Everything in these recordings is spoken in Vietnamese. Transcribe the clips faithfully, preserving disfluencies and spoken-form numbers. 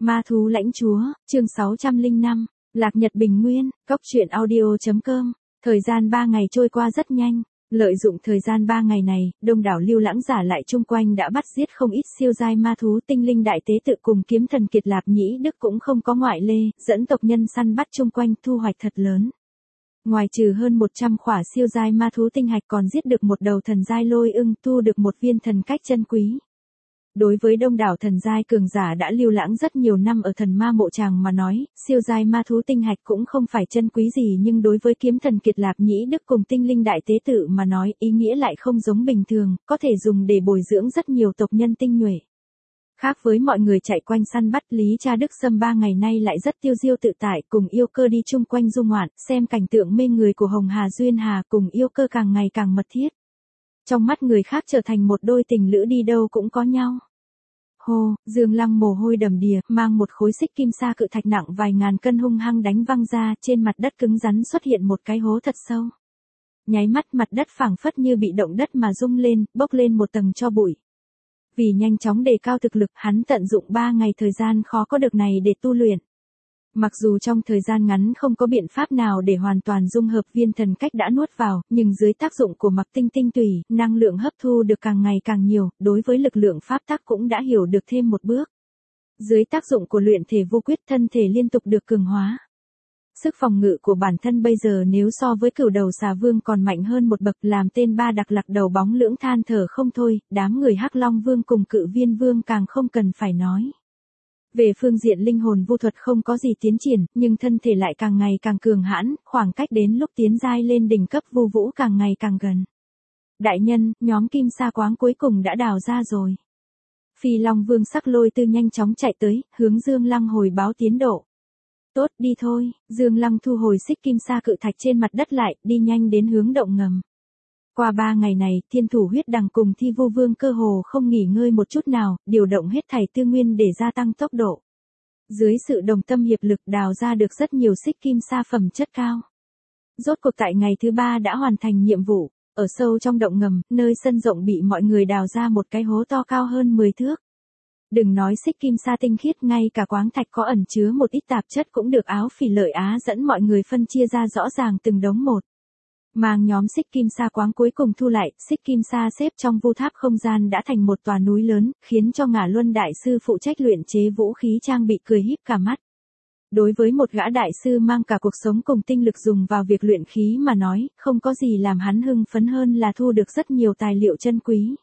Ma thú lãnh chúa, chương sáu trăm lẻ năm, Lạc Nhật Bình Nguyên, cốc truyện audio.com. Thời gian ba ngày trôi qua rất nhanh, lợi dụng thời gian ba ngày này, đông đảo lưu lãng giả lại chung quanh đã bắt giết không ít siêu giai ma thú. Tinh linh đại tế tự cùng kiếm thần Kiệt Lạp Nhĩ Đức cũng không có ngoại lệ, dẫn tộc nhân săn bắt chung quanh thu hoạch thật lớn. Ngoài trừ hơn một trăm khỏa siêu giai ma thú tinh hạch, còn giết được một đầu thần giai lôi ưng, thu được một viên thần cách chân quý. Đối với đông đảo thần giai cường giả đã lưu lãng rất nhiều năm ở thần ma mộ tràng mà nói, siêu giai ma thú tinh hạch cũng không phải chân quý gì, nhưng đối với kiếm thần Kiệt Lạp Nhĩ Đức cùng tinh linh đại tế tự mà nói, ý nghĩa lại không giống bình thường, có thể dùng để bồi dưỡng rất nhiều tộc nhân tinh nhuệ. Khác với mọi người chạy quanh săn bắt, Lý Cha Đức Sâm ba ngày nay lại rất tiêu diêu tự tại, cùng yêu cơ đi chung quanh du ngoạn, xem cảnh tượng mê người của Hồng Hà Duyên Hà cùng yêu cơ càng ngày càng mật thiết. Trong mắt người khác trở thành một đôi tình lữ đi đâu cũng có nhau. Hô, Dương Lăng mồ hôi đầm đìa, mang một khối xích kim sa cự thạch nặng vài ngàn cân hung hăng đánh văng ra, trên mặt đất cứng rắn xuất hiện một cái hố thật sâu. Nháy mắt mặt đất phảng phất như bị động đất mà rung lên, bốc lên một tầng tro bụi. Vì nhanh chóng đề cao thực lực, hắn tận dụng ba ngày thời gian khó có được này để tu luyện. Mặc dù trong thời gian ngắn không có biện pháp nào để hoàn toàn dung hợp viên thần cách đã nuốt vào, nhưng dưới tác dụng của mặc tinh tinh tùy, năng lượng hấp thu được càng ngày càng nhiều, đối với lực lượng pháp tắc cũng đã hiểu được thêm một bước. Dưới tác dụng của luyện thể vô quyết, thân thể liên tục được cường hóa. Sức phòng ngự của bản thân bây giờ nếu so với cửu đầu xà vương còn mạnh hơn một bậc, làm tên ba đặc lạc đầu bóng lưỡng than thở không thôi, đám người Hắc Long Vương cùng Cự Viên Vương càng không cần phải nói. Về phương diện linh hồn vô thuật không có gì tiến triển, nhưng thân thể lại càng ngày càng cường hãn, khoảng cách đến lúc tiến giai lên đỉnh cấp vu vũ càng ngày càng gần. Đại nhân, nhóm kim sa quáng cuối cùng đã đào ra rồi. Phi Long Vương Sắc Lôi Tư nhanh chóng chạy tới, hướng Dương Lăng hồi báo tiến độ. Tốt, đi thôi. Dương Lăng thu hồi xích kim sa cự thạch trên mặt đất lại, đi nhanh đến hướng động ngầm. Qua ba ngày này, Thiên Thủ Huyết Đằng cùng Thi Vu Vương cơ hồ không nghỉ ngơi một chút nào, điều động hết thảy tư nguyên để gia tăng tốc độ. Dưới sự đồng tâm hiệp lực đào ra được rất nhiều xích kim sa phẩm chất cao. Rốt cuộc tại ngày thứ ba đã hoàn thành nhiệm vụ, ở sâu trong động ngầm, nơi sân rộng bị mọi người đào ra một cái hố to cao hơn mười thước. Đừng nói xích kim sa tinh khiết, ngay cả quáng thạch có ẩn chứa một ít tạp chất cũng được Áo Phỉ Lợi Á dẫn mọi người phân chia ra rõ ràng từng đống một. Mang nhóm xích kim sa quáng cuối cùng thu lại, xích kim sa xếp trong vu tháp không gian đã thành một tòa núi lớn, khiến cho Ngả Luân đại sư phụ trách luyện chế vũ khí trang bị cười híp cả mắt. Đối với một gã đại sư mang cả cuộc sống cùng tinh lực dùng vào việc luyện khí mà nói, không có gì làm hắn hưng phấn hơn là thu được rất nhiều tài liệu chân quý.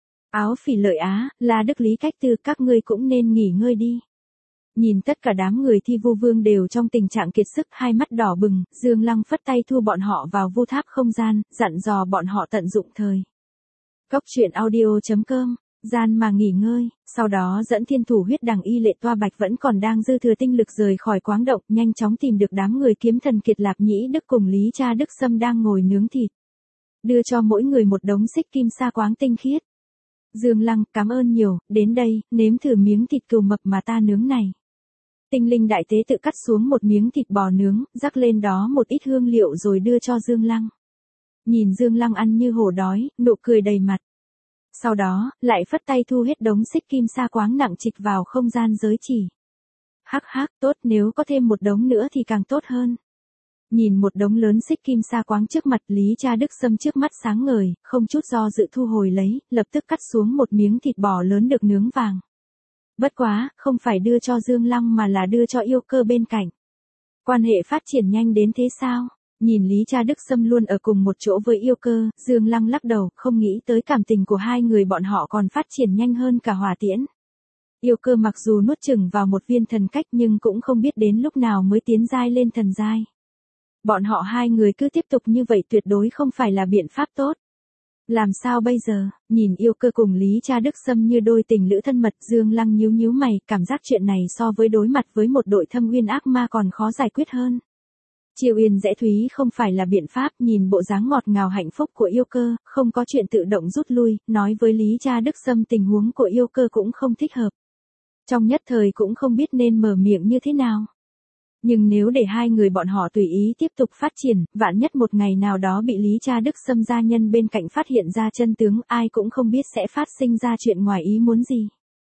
Áo Phỉ Lợi Á, là Đức Lý Cách Tư, các ngươi cũng nên nghỉ ngơi đi. Nhìn tất cả đám người Thi Vu Vương đều trong tình trạng kiệt sức, hai mắt đỏ bừng, Dương Lăng phất tay thu bọn họ vào vu tháp không gian, dặn dò bọn họ tận dụng thời. Cốc truyện audio.com, gian mà nghỉ ngơi, sau đó dẫn Thiên Thủ Huyết Đằng y lệ toa bạch vẫn còn đang dư thừa tinh lực rời khỏi quáng động, nhanh chóng tìm được đám người kiếm thần Kiệt Lạp Nhĩ Đức cùng Lý Cha Đức Sâm đang ngồi nướng thịt. Đưa cho mỗi người một đống xích kim sa quáng tinh khiết. Dương Lăng, cảm ơn nhiều, đến đây, nếm thử miếng thịt cừu mập mà ta nướng này. Tinh linh đại tế tự cắt xuống một miếng thịt bò nướng, rắc lên đó một ít hương liệu rồi đưa cho Dương Lăng. Nhìn Dương Lăng ăn như hổ đói, nụ cười đầy mặt. Sau đó, lại phất tay thu hết đống xích kim sa quáng nặng trịch vào không gian giới chỉ. Hắc hắc, tốt, nếu có thêm một đống nữa thì càng tốt hơn. Nhìn một đống lớn xích kim sa quáng trước mặt, Lý Cha Đức Sâm trước mắt sáng ngời, không chút do dự thu hồi lấy, lập tức cắt xuống một miếng thịt bò lớn được nướng vàng. Bất quá, không phải đưa cho Dương Lăng mà là đưa cho yêu cơ bên cạnh. Quan hệ phát triển nhanh đến thế sao? Nhìn Lý Cha Đức Sâm luôn ở cùng một chỗ với yêu cơ, Dương Lăng lắc đầu, không nghĩ tới cảm tình của hai người bọn họ còn phát triển nhanh hơn cả hỏa tiễn. Yêu cơ mặc dù nuốt chửng vào một viên thần cách nhưng cũng không biết đến lúc nào mới tiến giai lên thần giai. Bọn họ hai người cứ tiếp tục như vậy tuyệt đối không phải là biện pháp tốt. Làm sao bây giờ, nhìn yêu cơ cùng Lý Cha Đức Sâm như đôi tình lữ thân mật, Dương Lăng nhíu nhíu mày, cảm giác chuyện này so với đối mặt với một đội thâm uyên ác ma còn khó giải quyết hơn. Chiêu Yên Dễ Thúy không phải là biện pháp, nhìn bộ dáng ngọt ngào hạnh phúc của yêu cơ, không có chuyện tự động rút lui, nói với Lý Cha Đức Sâm tình huống của yêu cơ cũng không thích hợp. Trong nhất thời cũng không biết nên mở miệng như thế nào. Nhưng nếu để hai người bọn họ tùy ý tiếp tục phát triển, vạn nhất một ngày nào đó bị Lý Cha Đức Sâm gia nhân bên cạnh phát hiện ra chân tướng, ai cũng không biết sẽ phát sinh ra chuyện ngoài ý muốn gì.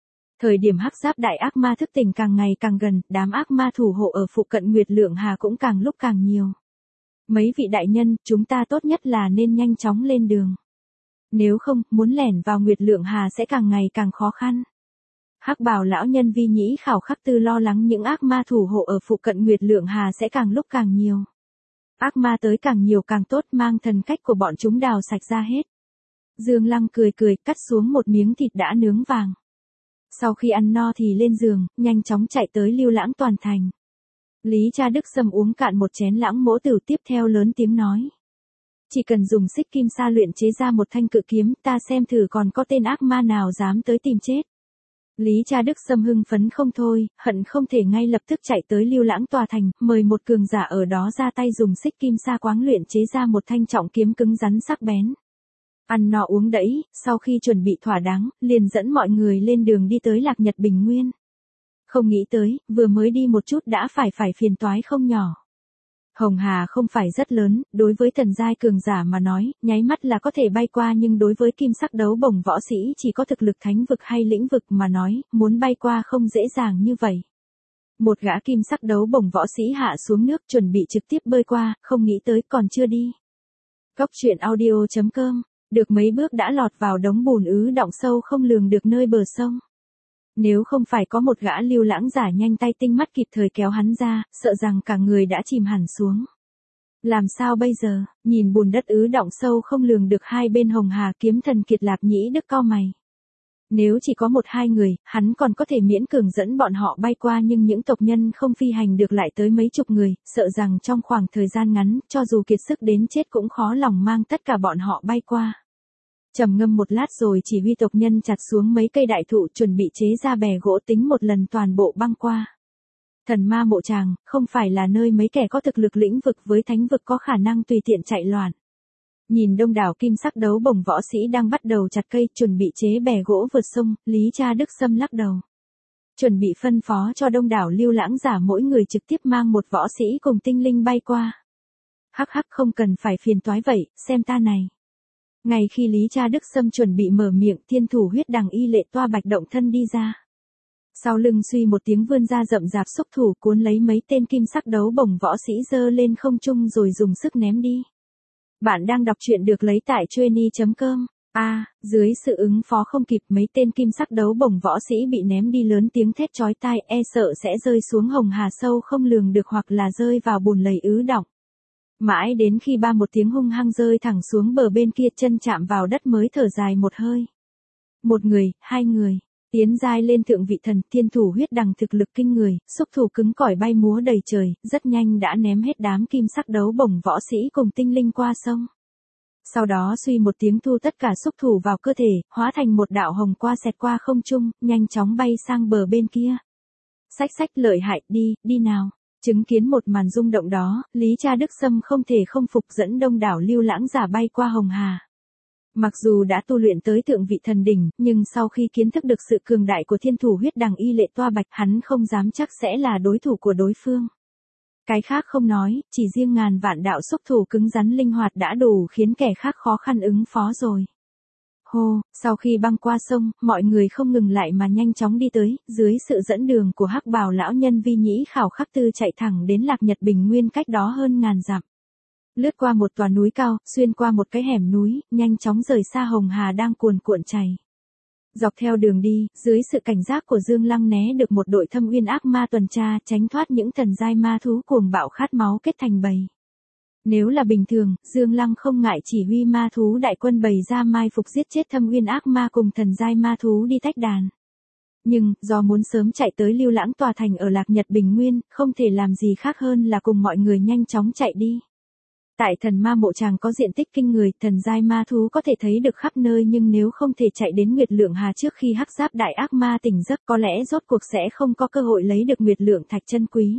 Thời điểm hắc giáp đại ác ma thức tỉnh càng ngày càng gần, đám ác ma thủ hộ ở phụ cận Nguyệt Lượng Hà cũng càng lúc càng nhiều. Mấy vị đại nhân, chúng ta tốt nhất là nên nhanh chóng lên đường. Nếu không, muốn lẻn vào Nguyệt Lượng Hà sẽ càng ngày càng khó khăn. Hắc bào lão nhân Vi Nhĩ Khảo Khắc Tư lo lắng những ác ma thủ hộ ở phụ cận Nguyệt Lượng Hà sẽ càng lúc càng nhiều. Ác ma tới càng nhiều càng tốt, mang thần cách của bọn chúng đào sạch ra hết. Dương Lăng cười cười, cắt xuống một miếng thịt đã nướng vàng. Sau khi ăn no thì lên giường, nhanh chóng chạy tới Lưu Lãng Toàn Thành. Lý Cha Đức Sâm uống cạn một chén lãng mỗ tử tiếp theo lớn tiếng nói. Chỉ cần dùng xích kim sa luyện chế ra một thanh cự kiếm, ta xem thử còn có tên ác ma nào dám tới tìm chết. Lý Cha Đức Sâm hưng phấn không thôi, hận không thể ngay lập tức chạy tới Lưu Lãng Tòa Thành, mời một cường giả ở đó ra tay dùng xích kim sa quáng luyện chế ra một thanh trọng kiếm cứng rắn sắc bén. Ăn no uống đẫy, sau khi chuẩn bị thỏa đáng, liền dẫn mọi người lên đường đi tới Lạc Nhật Bình Nguyên. Không nghĩ tới, vừa mới đi một chút đã phải phải phiền toái không nhỏ. Hồng Hà không phải rất lớn, đối với thần giai cường giả mà nói, nháy mắt là có thể bay qua, nhưng đối với kim sắc đấu bổng võ sĩ chỉ có thực lực thánh vực hay lĩnh vực mà nói, muốn bay qua không dễ dàng như vậy. Một gã kim sắc đấu bổng võ sĩ hạ xuống nước chuẩn bị trực tiếp bơi qua, không nghĩ tới còn chưa đi. Góc truyện audio chấm com, được mấy bước đã lọt vào đống bùn ứ đọng sâu không lường được nơi bờ sông. Nếu không phải có một gã Lưu Lãng giả nhanh tay tinh mắt kịp thời kéo hắn ra, sợ rằng cả người đã chìm hẳn xuống. Làm sao bây giờ, nhìn bùn đất ứ đọng sâu không lường được hai bên Hồng Hà, Kiếm Thần Kiệt Lạp Nhĩ Đức cau mày. Nếu chỉ có một hai người, hắn còn có thể miễn cường dẫn bọn họ bay qua, nhưng những tộc nhân không phi hành được lại tới mấy chục người, sợ rằng trong khoảng thời gian ngắn, cho dù kiệt sức đến chết cũng khó lòng mang tất cả bọn họ bay qua. Trầm ngâm một lát rồi chỉ huy tộc nhân chặt xuống mấy cây đại thụ chuẩn bị chế ra bè gỗ tính một lần toàn bộ băng qua. Thần ma mộ tràng, không phải là nơi mấy kẻ có thực lực lĩnh vực với thánh vực có khả năng tùy tiện chạy loạn. Nhìn đông đảo kim sắc đấu bổng võ sĩ đang bắt đầu chặt cây chuẩn bị chế bè gỗ vượt sông, Lý Cha Đức Sâm lắc đầu. Chuẩn bị phân phó cho đông đảo Lưu Lãng giả mỗi người trực tiếp mang một võ sĩ cùng tinh linh bay qua. Hắc hắc, không cần phải phiền toái vậy, xem ta này. Ngay khi Lý Cha Đức Sâm chuẩn bị mở miệng, Thiên Thủ Huyết Đằng Y Lệ Toa Bạch động thân đi ra. Sau lưng suy một tiếng vươn ra rậm rạp xúc thủ cuốn lấy mấy tên kim sắc đấu bổng võ sĩ giơ lên không trung rồi dùng sức ném đi. Bạn đang đọc truyện được lấy tại chueny chấm com. A, à, dưới sự ứng phó không kịp, mấy tên kim sắc đấu bổng võ sĩ bị ném đi lớn tiếng thét chói tai, e sợ sẽ rơi xuống Hồng Hà sâu không lường được hoặc là rơi vào bùn lầy ứ đọng. Mãi đến khi ba một tiếng hung hăng rơi thẳng xuống bờ bên kia, chân chạm vào đất mới thở dài một hơi. Một người, hai người, tiến giai lên thượng vị thần, Thiên Thủ Huyết Đằng thực lực kinh người, xúc thủ cứng cỏi bay múa đầy trời, rất nhanh đã ném hết đám kim sắc đấu bổng võ sĩ cùng tinh linh qua sông. Sau đó suy một tiếng thu tất cả xúc thủ vào cơ thể, hóa thành một đạo hồng qua xẹt qua không trung, nhanh chóng bay sang bờ bên kia. Xách xách, lợi hại, đi, đi nào. Chứng kiến một màn rung động đó, Lý Cha Đức Sâm không thể không phục dẫn đông đảo Lưu Lãng giả bay qua Hồng Hà. Mặc dù đã tu luyện tới thượng vị thần đỉnh, nhưng sau khi kiến thức được sự cường đại của Thiên Thủ Huyết Đằng Y Lệ Toa Bạch, hắn không dám chắc sẽ là đối thủ của đối phương. Cái khác không nói, chỉ riêng ngàn vạn đạo xúc thủ cứng rắn linh hoạt đã đủ khiến kẻ khác khó khăn ứng phó rồi. Hô, sau khi băng qua sông, mọi người không ngừng lại mà nhanh chóng đi tới, dưới sự dẫn đường của hắc bào lão nhân Vi Nhĩ Khảo Khắc Tư chạy thẳng đến Lạc Nhật Bình Nguyên cách đó hơn ngàn dặm. Lướt qua một tòa núi cao, xuyên qua một cái hẻm núi, nhanh chóng rời xa Hồng Hà đang cuồn cuộn chảy. Dọc theo đường đi, dưới sự cảnh giác của Dương Lăng né được một đội thâm uyên ác ma tuần tra, tránh thoát những thần giai ma thú cuồng bạo khát máu kết thành bầy. Nếu là bình thường, Dương Lăng không ngại chỉ huy ma thú đại quân bày ra mai phục giết chết thâm uyên ác ma cùng thần giai ma thú đi tách đàn. Nhưng, do muốn sớm chạy tới Lưu Lãng Tòa Thành ở Lạc Nhật Bình Nguyên, không thể làm gì khác hơn là cùng mọi người nhanh chóng chạy đi. Tại thần ma mộ tràng có diện tích kinh người, thần giai ma thú có thể thấy được khắp nơi, nhưng nếu không thể chạy đến Nguyệt Lượng Hà trước khi hắc giáp đại ác ma tỉnh giấc, có lẽ rốt cuộc sẽ không có cơ hội lấy được Nguyệt Lượng thạch chân quý.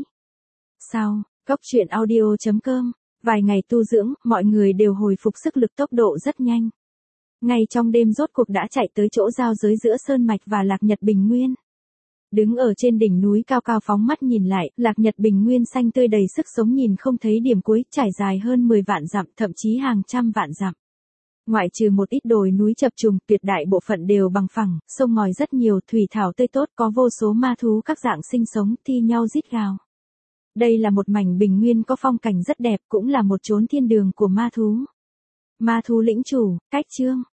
Sau, góc truyện audio chấm com, vài ngày tu dưỡng, mọi người đều hồi phục sức lực tốc độ rất nhanh. Ngay trong đêm rốt cuộc đã chạy tới chỗ giao giới giữa Sơn Mạch và Lạc Nhật Bình Nguyên. Đứng ở trên đỉnh núi cao cao phóng mắt nhìn lại, Lạc Nhật Bình Nguyên xanh tươi đầy sức sống nhìn không thấy điểm cuối, trải dài hơn mười vạn dặm, thậm chí hàng trăm vạn dặm. Ngoại trừ một ít đồi núi chập trùng, tuyệt đại bộ phận đều bằng phẳng, sông ngòi rất nhiều, thủy thảo tươi tốt, có vô số ma thú các dạng sinh sống, thi nhau rít gào. Đây là một mảnh bình nguyên có phong cảnh rất đẹp, cũng là một chốn thiên đường của ma thú. Ma thú lĩnh chủ, cách chương.